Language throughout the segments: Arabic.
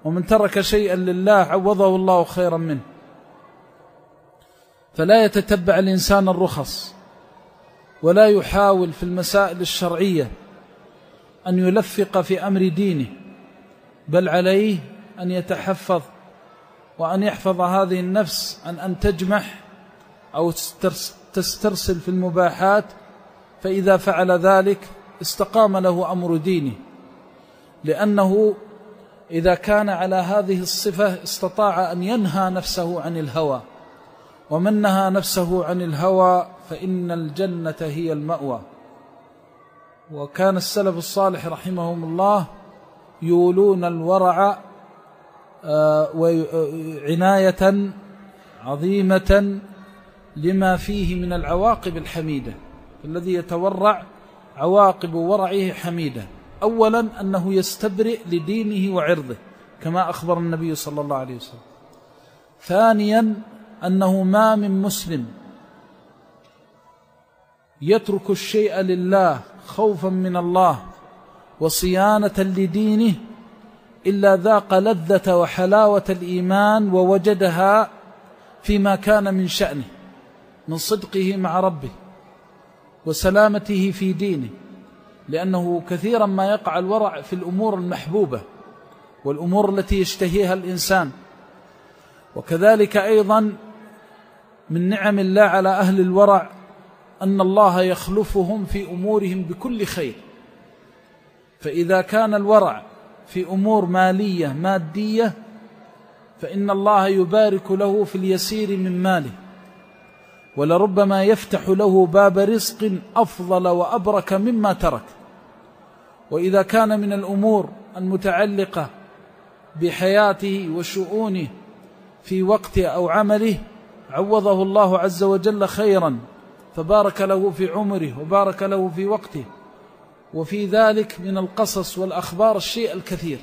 ومن ترك شيئا لله عوضه الله خيرا منه. فلا يتتبع الإنسان الرخص ولا يحاول في المسائل الشرعية أن يلفق في أمر دينه، بل عليه أن يتحفظ وأن يحفظ هذه النفس عن أن تجمح أو تسترسل في المباحات، فإذا فعل ذلك استقام له أمر دينه، لأنه إذا كان على هذه الصفة استطاع أن ينهى نفسه عن الهوى، ومن نهى نفسه عن الهوى فإن الجنة هي المأوى. وكان السلف الصالح رحمهم الله يولون الورع عناية عظيمة لما فيه من العواقب الحميدة. الذي يتورع عواقب ورعه حميدة. أولا أنه يستبرئ لدينه وعرضه كما أخبر النبي صلى الله عليه وسلم. ثانيا أنه ما من مسلم يترك الشيء لله خوفا من الله وصيانة لدينه إلا ذاق لذة وحلاوة الإيمان ووجدها فيما كان من شأنه من صدقه مع ربه وسلامته في دينه، لأنه كثيرا ما يقع الورع في الأمور المحبوبة والأمور التي يشتهيها الإنسان. وكذلك أيضا من نعم الله على أهل الورع أن الله يخلفهم في أمورهم بكل خير. فإذا كان الورع في أمور مالية مادية فإن الله يبارك له في اليسير من ماله، ولربما يفتح له باب رزق أفضل وأبرك مما ترك. وإذا كان من الأمور المتعلقة بحياته وشؤونه في وقته أو عمله عوضه الله عز وجل خيرا، فبارك له في عمره وبارك له في وقته. وفي ذلك من القصص والأخبار الشيء الكثير،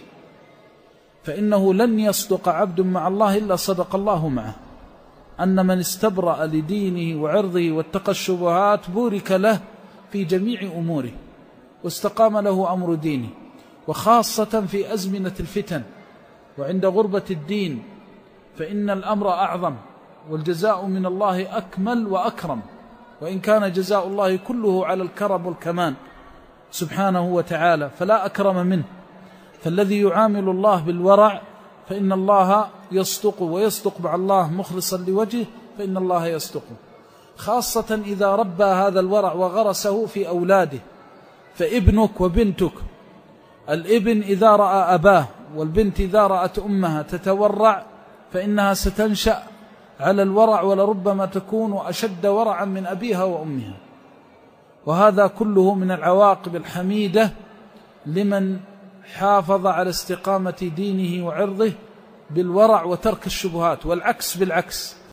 فإنه لن يصدق عبد مع الله إلا صدق الله معه. أن من استبرأ لدينه وعرضه واتقى الشبهات بورك له في جميع أموره واستقام له أمر دينه، وخاصة في أزمنة الفتن وعند غربة الدين، فإن الأمر أعظم والجزاء من الله أكمل وأكرم، وإن كان جزاء الله كله على الكرم والكمال سبحانه وتعالى فلا أكرم منه. فالذي يعامل الله بالورع فإن الله يصدق، ويصدق مع الله مخلصا لوجهه فإن الله يصدقه، خاصة إذا ربى هذا الورع وغرسه في أولاده. فابنك وبنتك، الابن إذا رأى أباه والبنت إذا رأت أمها تتورع فإنها ستنشأ على الورع، ولربما تكون أشد ورعا من أبيها وأمها. وهذا كله من العواقب الحميدة لمن حافظ على استقامة دينه وعرضه بالورع وترك الشبهات. والعكس بالعكس،